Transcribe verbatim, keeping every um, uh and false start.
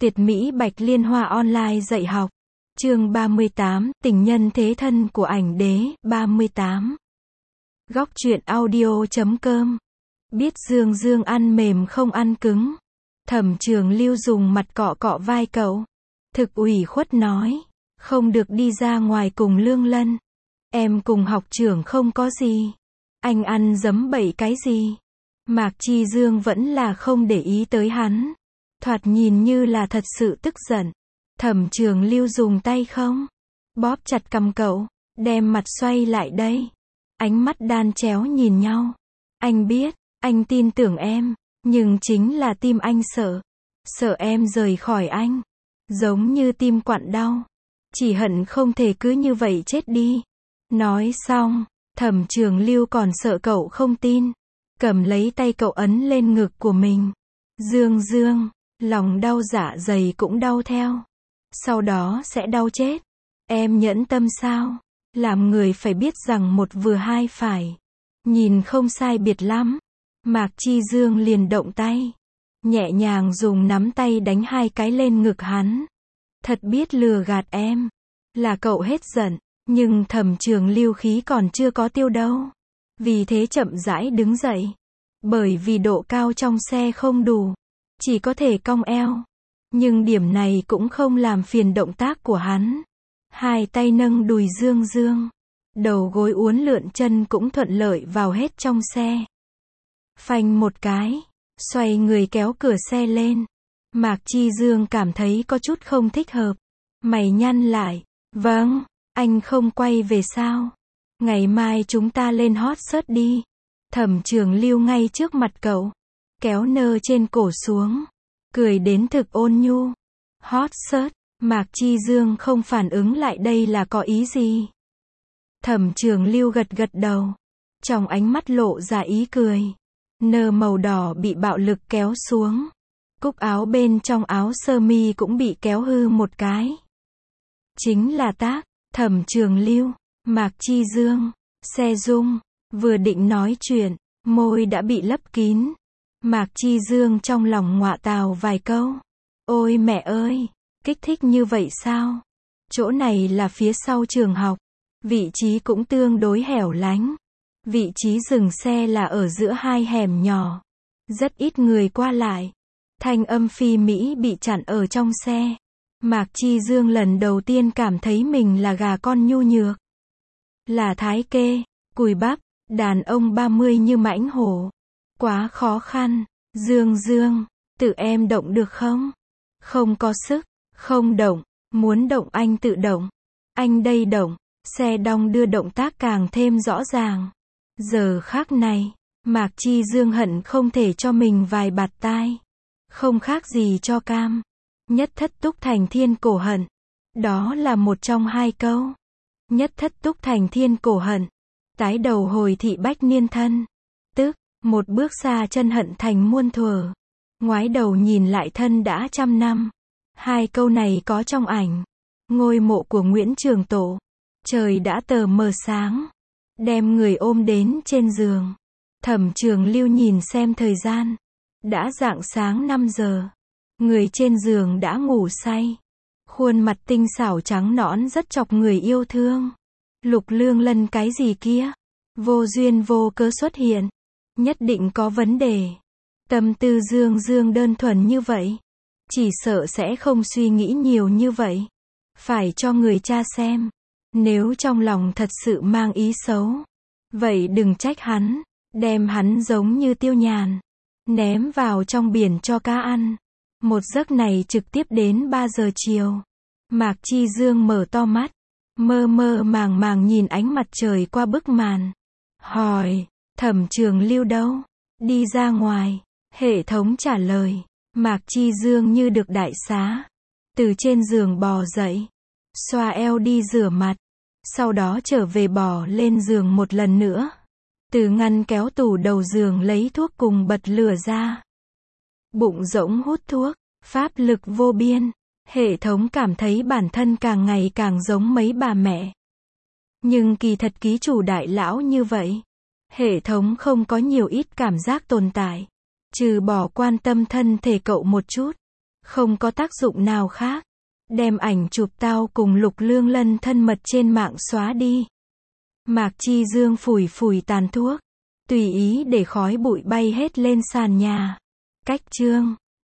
Tuyệt mỹ Bạch Liên Hoa online dạy học. Chương ba mươi tám, tình nhân thế thân của ảnh đế, ba mươi tám. Góc truyện audio.com. Biết Dương Dương ăn mềm không ăn cứng. Thẩm Trường Lưu dùng mặt cọ cọ vai cậu. Thực ủy khuất nói, không được đi ra ngoài cùng Lương Lân. Em cùng học trưởng không có gì. Anh ăn giấm bậy cái gì? Mạc Chi Dương vẫn là không để ý tới hắn. Thoạt nhìn như là thật sự tức giận. Thẩm Trường Lưu dùng tay không bóp chặt cằm cậu, đem mặt xoay lại đây. Ánh mắt đan chéo nhìn nhau. Anh biết, anh tin tưởng em, nhưng chính là tim anh sợ. Sợ em rời khỏi anh. Giống như tim quặn đau. Chỉ hận không thể cứ như vậy chết đi. Nói xong, Thẩm Trường Lưu còn sợ cậu không tin. Cầm lấy tay cậu ấn lên ngực của mình. Dương Dương, lòng đau dạ dày cũng đau theo. Sau đó sẽ đau chết. Em nhẫn tâm sao? Làm người phải biết rằng một vừa hai phải. Nhìn không sai biệt lắm. Mạc Chi Dương liền động tay. Nhẹ nhàng dùng nắm tay đánh hai cái lên ngực hắn. Thật biết lừa gạt em. Là cậu hết giận. Nhưng Thẩm Trường Lưu khí còn chưa có tiêu đâu. Vì thế chậm rãi đứng dậy. Bởi vì độ cao trong xe không đủ. Chỉ có thể cong eo. Nhưng điểm này cũng không làm phiền động tác của hắn. Hai tay nâng đùi Dương Dương. Đầu gối uốn lượn chân cũng thuận lợi vào hết trong xe. Phanh một cái. Xoay người kéo cửa xe lên. Mạc Chi Dương cảm thấy có chút không thích hợp. Mày nhăn lại. Vâng, anh không quay về sao? Ngày mai chúng ta lên hot search đi. Thẩm Trường Lưu ngay trước mặt cậu. Kéo nơ trên cổ xuống. Cười đến thực ôn nhu. Hot search. Mạc Chi Dương không phản ứng lại đây là có ý gì. Thẩm Trường Lưu gật gật đầu. Trong ánh mắt lộ ra ý cười. Nơ màu đỏ bị bạo lực kéo xuống. Cúc áo bên trong áo sơ mi cũng bị kéo hư một cái. Chính là tác. Thẩm Trường Lưu, Mạc Chi Dương, xe rung. Vừa định nói chuyện, môi đã bị lấp kín. Mạc Chi Dương trong lòng ngọa tào vài câu. Ôi mẹ ơi, kích thích như vậy sao? Chỗ này là phía sau trường học. Vị trí cũng tương đối hẻo lánh. Vị trí dừng xe là ở giữa hai hẻm nhỏ. Rất ít người qua lại. Thanh âm phi mỹ bị chặn ở trong xe. Mạc Chi Dương lần đầu tiên cảm thấy mình là gà con nhu nhược. Là thái kê, cùi bắp, đàn ông ba mươi như mãnh hổ. Quá khó khăn. Dương Dương, tự em động được không? Không có sức, không động, muốn động anh tự động. Anh đây động, xe đong đưa động tác càng thêm rõ ràng. Giờ khắc này, Mạc Chi Dương hận không thể cho mình vài bạt tai. Không khác gì cho cam. Nhất thất túc thành thiên cổ hận. Đó là một trong hai câu. Nhất thất túc thành thiên cổ hận. Tái đầu hồi thị bách niên thân. Tức, một bước xa chân hận thành muôn thuở. Ngoái đầu nhìn lại thân đã trăm năm. Hai câu này có trong ảnh. Ngôi mộ của Nguyễn Trường Tộ. Trời đã tờ mờ sáng. Đem người ôm đến trên giường. Thẩm Trường Lưu nhìn xem thời gian. Đã rạng sáng năm giờ. Người trên giường đã ngủ say. Khuôn mặt tinh xảo trắng nõn rất chọc người yêu thương. Lục Lương Lân cái gì kia? Vô duyên vô cớ xuất hiện. Nhất định có vấn đề. Tâm tư Dương Dương đơn thuần như vậy. Chỉ sợ sẽ không suy nghĩ nhiều như vậy. Phải cho người cha xem. Nếu trong lòng thật sự mang ý xấu. Vậy đừng trách hắn. Đem hắn giống như tiêu nhàn. Ném vào trong biển cho cá ăn. Một giấc này trực tiếp đến ba giờ chiều. Mạc Chi Dương mở to mắt. Mơ mơ màng màng nhìn ánh mặt trời qua bức màn. Hỏi, Thẩm Trường Lưu đâu? Đi ra ngoài. Hệ thống trả lời. Mạc Chi Dương như được đại xá. Từ trên giường bò dậy. Xoa eo đi rửa mặt. Sau đó trở về bò lên giường một lần nữa. Từ ngăn kéo tủ đầu giường lấy thuốc cùng bật lửa ra. Bụng rỗng hút thuốc. Pháp lực vô biên. Hệ thống cảm thấy bản thân càng ngày càng giống mấy bà mẹ. Nhưng kỳ thật ký chủ đại lão như vậy. Hệ thống không có nhiều ít cảm giác tồn tại. Trừ bỏ quan tâm thân thể cậu một chút. Không có tác dụng nào khác. Đem ảnh chụp tao cùng Lục Lương Lân thân mật trên mạng xóa đi. Mạc Chi Dương phủi phủi tàn thuốc. Tùy ý để khói bụi bay hết lên sàn nhà. Cách chương